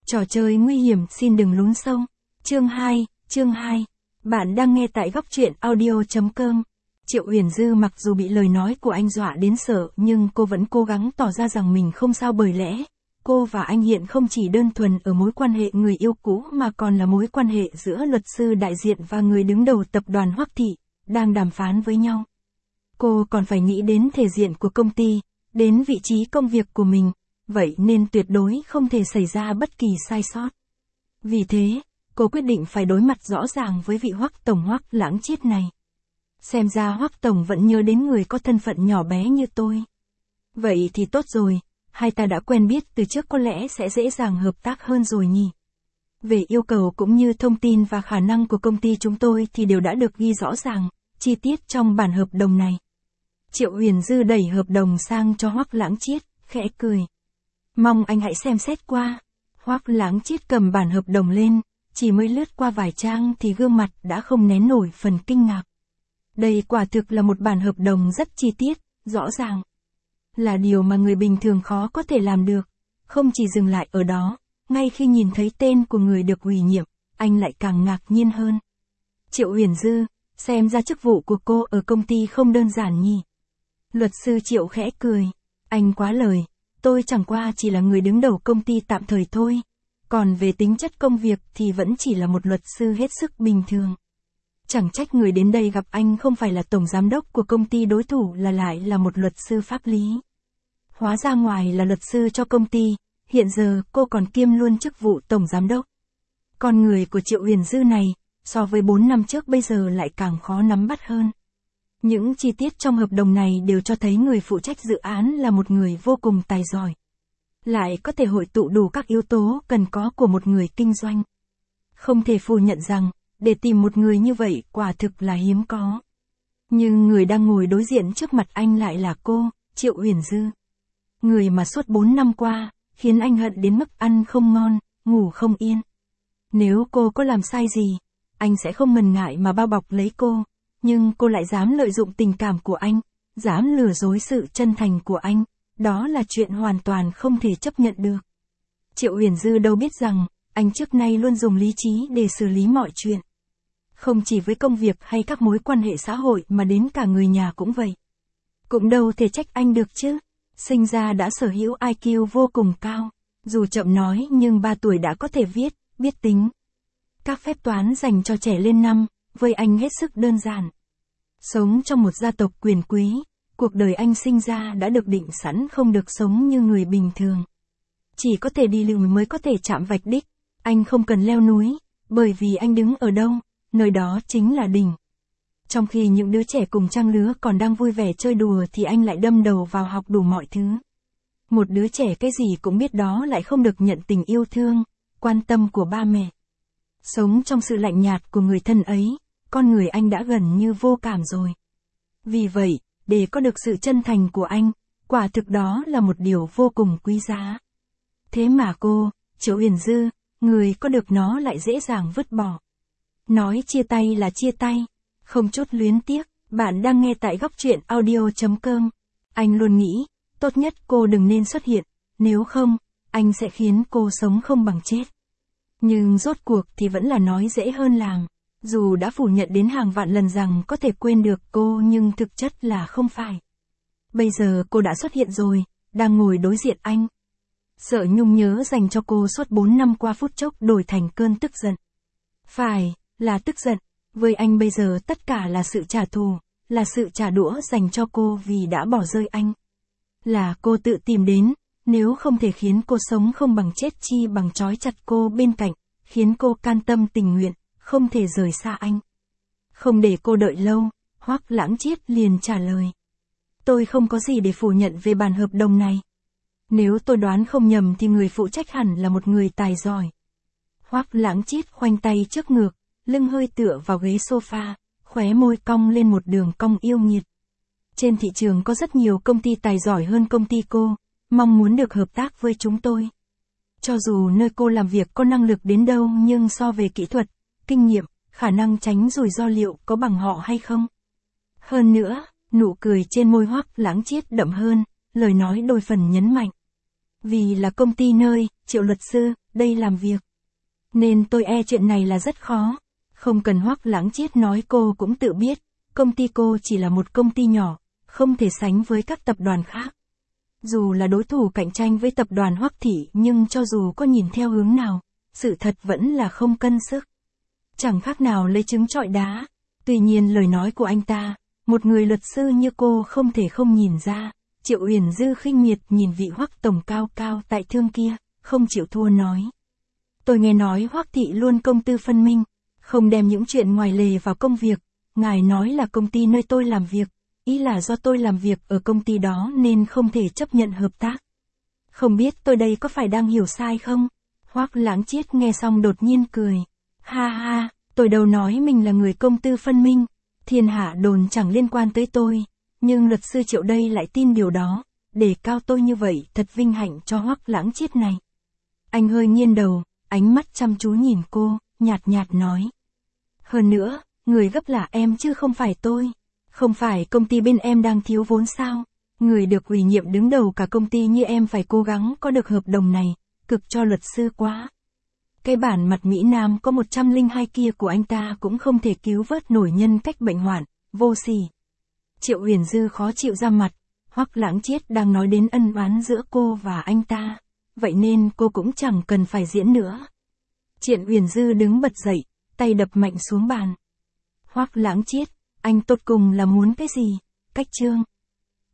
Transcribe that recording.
Trò chơi nguy hiểm xin đừng lún sâu. Chương 2. Bạn đang nghe tại góc truyện audio.com. Triệu Uyển Dư mặc dù bị lời nói của anh dọa đến sợ nhưng cô vẫn cố gắng tỏ ra rằng mình không sao, bởi lẽ cô và anh hiện không chỉ đơn thuần ở mối quan hệ người yêu cũ mà còn là mối quan hệ giữa luật sư đại diện và người đứng đầu tập đoàn Hoắc Thị, đang đàm phán với nhau. Cô còn phải nghĩ đến thể diện của công ty, đến vị trí công việc của mình, vậy nên tuyệt đối không thể xảy ra bất kỳ sai sót. Vì thế, cô quyết định phải đối mặt rõ ràng với vị Hoắc tổng Hoắc Lãng Chiết này. Xem ra Hoắc tổng vẫn nhớ đến người có thân phận nhỏ bé như tôi. Vậy thì tốt rồi, hai ta đã quen biết từ trước, có lẽ sẽ dễ dàng hợp tác hơn rồi nhỉ. Về yêu cầu cũng như thông tin và khả năng của công ty chúng tôi thì đều đã được ghi rõ ràng, chi tiết trong bản hợp đồng này. Triệu Uyển Dư đẩy hợp đồng sang cho Hoắc Lãng Chiết, khẽ cười. Mong anh hãy xem xét qua. Hoắc Lãng Chiết cầm bản hợp đồng lên, chỉ mới lướt qua vài trang thì gương mặt đã không nén nổi phần kinh ngạc. Đây quả thực là một bản hợp đồng rất chi tiết, rõ ràng. Là điều mà người bình thường khó có thể làm được. Không chỉ dừng lại ở đó, ngay khi nhìn thấy tên của người được ủy nhiệm, anh lại càng ngạc nhiên hơn. Triệu Uyển Dư, xem ra chức vụ của cô ở công ty không đơn giản nhỉ. Luật sư Triệu khẽ cười. Anh quá lời, tôi chẳng qua chỉ là người đứng đầu công ty tạm thời thôi. Còn về tính chất công việc thì vẫn chỉ là một luật sư hết sức bình thường. Chẳng trách người đến đây gặp anh không phải là tổng giám đốc của công ty đối thủ lại là một luật sư pháp lý. Hóa ra ngoài là luật sư cho công ty, hiện giờ cô còn kiêm luôn chức vụ tổng giám đốc. Con người của Triệu Uyển Dư này, so với 4 năm trước bây giờ lại càng khó nắm bắt hơn. Những chi tiết trong hợp đồng này đều cho thấy người phụ trách dự án là một người vô cùng tài giỏi. Lại có thể hội tụ đủ các yếu tố cần có của một người kinh doanh. Không thể phủ nhận rằng, để tìm một người như vậy quả thực là hiếm có. Nhưng người đang ngồi đối diện trước mặt anh lại là cô, Triệu Uyển Dư. Người mà suốt 4 năm qua, khiến anh hận đến mức ăn không ngon, ngủ không yên. Nếu cô có làm sai gì, anh sẽ không ngần ngại mà bao bọc lấy cô. Nhưng cô lại dám lợi dụng tình cảm của anh, dám lừa dối sự chân thành của anh. Đó là chuyện hoàn toàn không thể chấp nhận được. Triệu Uyển Dư đâu biết rằng, anh trước nay luôn dùng lý trí để xử lý mọi chuyện. Không chỉ với công việc hay các mối quan hệ xã hội mà đến cả người nhà cũng vậy. Cũng đâu thể trách anh được chứ. Sinh ra đã sở hữu IQ vô cùng cao. Dù chậm nói nhưng 3 tuổi đã có thể viết, biết tính. Các phép toán dành cho trẻ lên năm, với anh hết sức đơn giản. Sống trong một gia tộc quyền quý, cuộc đời anh sinh ra đã được định sẵn không được sống như người bình thường. Chỉ có thể đi lùi mới có thể chạm vạch đích. Anh không cần leo núi, bởi vì anh đứng ở đâu, nơi đó chính là đỉnh. Trong khi những đứa trẻ cùng trang lứa còn đang vui vẻ chơi đùa thì anh lại đâm đầu vào học đủ mọi thứ. Một đứa trẻ cái gì cũng biết đó lại không được nhận tình yêu thương, quan tâm của ba mẹ. Sống trong sự lạnh nhạt của người thân ấy, con người anh đã gần như vô cảm rồi. Vì vậy, để có được sự chân thành của anh, quả thực đó là một điều vô cùng quý giá. Thế mà cô, Triệu Uyển Dư, người có được nó lại dễ dàng vứt bỏ. Nói chia tay là chia tay, không chút luyến tiếc. Bạn đang nghe tại góc truyện audio.com. Anh luôn nghĩ, tốt nhất cô đừng nên xuất hiện, nếu không, anh sẽ khiến cô sống không bằng chết. Nhưng rốt cuộc thì vẫn là nói dễ hơn làm. Dù đã phủ nhận đến hàng vạn lần rằng có thể quên được cô nhưng thực chất là không phải. Bây giờ cô đã xuất hiện rồi, đang ngồi đối diện anh. Sợ nhung nhớ dành cho cô suốt 4 năm qua phút chốc đổi thành cơn tức giận. Phải, là tức giận. Với anh bây giờ tất cả là sự trả thù, là sự trả đũa dành cho cô vì đã bỏ rơi anh. Là cô tự tìm đến, nếu không thể khiến cô sống không bằng chết chi bằng trói chặt cô bên cạnh, khiến cô can tâm tình nguyện, không thể rời xa anh. Không để cô đợi lâu, Hoắc Lãng Chiết liền trả lời. Tôi không có gì để phủ nhận về bản hợp đồng này. Nếu tôi đoán không nhầm thì người phụ trách hẳn là một người tài giỏi. Hoắc Lãng Chiết khoanh tay trước ngực, lưng hơi tựa vào ghế sofa, khóe môi cong lên một đường cong yêu nghiệt. Trên thị trường có rất nhiều công ty tài giỏi hơn công ty cô, mong muốn được hợp tác với chúng tôi. Cho dù nơi cô làm việc có năng lực đến đâu nhưng so về kỹ thuật, kinh nghiệm, khả năng tránh rủi ro liệu có bằng họ hay không? Hơn nữa, nụ cười trên môi Hoắc Lãng Chiết đậm hơn, lời nói đôi phần nhấn mạnh. Vì là công ty nơi, Triệu luật sư, đây làm việc. Nên tôi e chuyện này là rất khó. Không cần Hoắc Lãng Chiết nói cô cũng tự biết, công ty cô chỉ là một công ty nhỏ, không thể sánh với các tập đoàn khác. Dù là đối thủ cạnh tranh với tập đoàn Hoắc Thị nhưng cho dù có nhìn theo hướng nào, sự thật vẫn là không cân sức. Chẳng khác nào lấy trứng trọi đá. Tuy nhiên lời nói của anh ta, một người luật sư như cô không thể không nhìn ra. Triệu Uyển Dư khinh miệt nhìn vị Hoắc tổng cao cao tại thương kia, không chịu thua nói. Tôi nghe nói Hoắc Thị luôn công tư phân minh, không đem những chuyện ngoài lề vào công việc. Ngài nói là công ty nơi tôi làm việc, ý là do tôi làm việc ở công ty đó nên không thể chấp nhận hợp tác. Không biết tôi đây có phải đang hiểu sai không? Hoắc Lãng Chiết nghe xong đột nhiên cười. Ha ha, tôi đâu nói mình là người công tư phân minh, thiên hạ đồn chẳng liên quan tới tôi, nhưng luật sư Triệu đây lại tin điều đó, đề cao tôi như vậy thật vinh hạnh cho Hoắc Lãng Chiết này. Anh hơi nghiêng đầu, ánh mắt chăm chú nhìn cô, nhạt nhạt nói. Hơn nữa, người gấp là em chứ không phải tôi. Không phải công ty bên em đang thiếu vốn sao? Người được ủy nhiệm đứng đầu cả công ty như em phải cố gắng có được hợp đồng này, cực cho luật sư quá. Cái bản mặt Mỹ Nam có 102 kia của anh ta cũng không thể cứu vớt nổi nhân cách bệnh hoạn, vô sỉ. Triệu Uyển Dư khó chịu ra mặt, Hoắc Lãng Chiết đang nói đến ân oán giữa cô và anh ta, vậy nên cô cũng chẳng cần phải diễn nữa. Triệu Uyển Dư đứng bật dậy, tay đập mạnh xuống bàn. Hoắc Lãng Chiết, anh tột cùng là muốn cái gì? Cách chương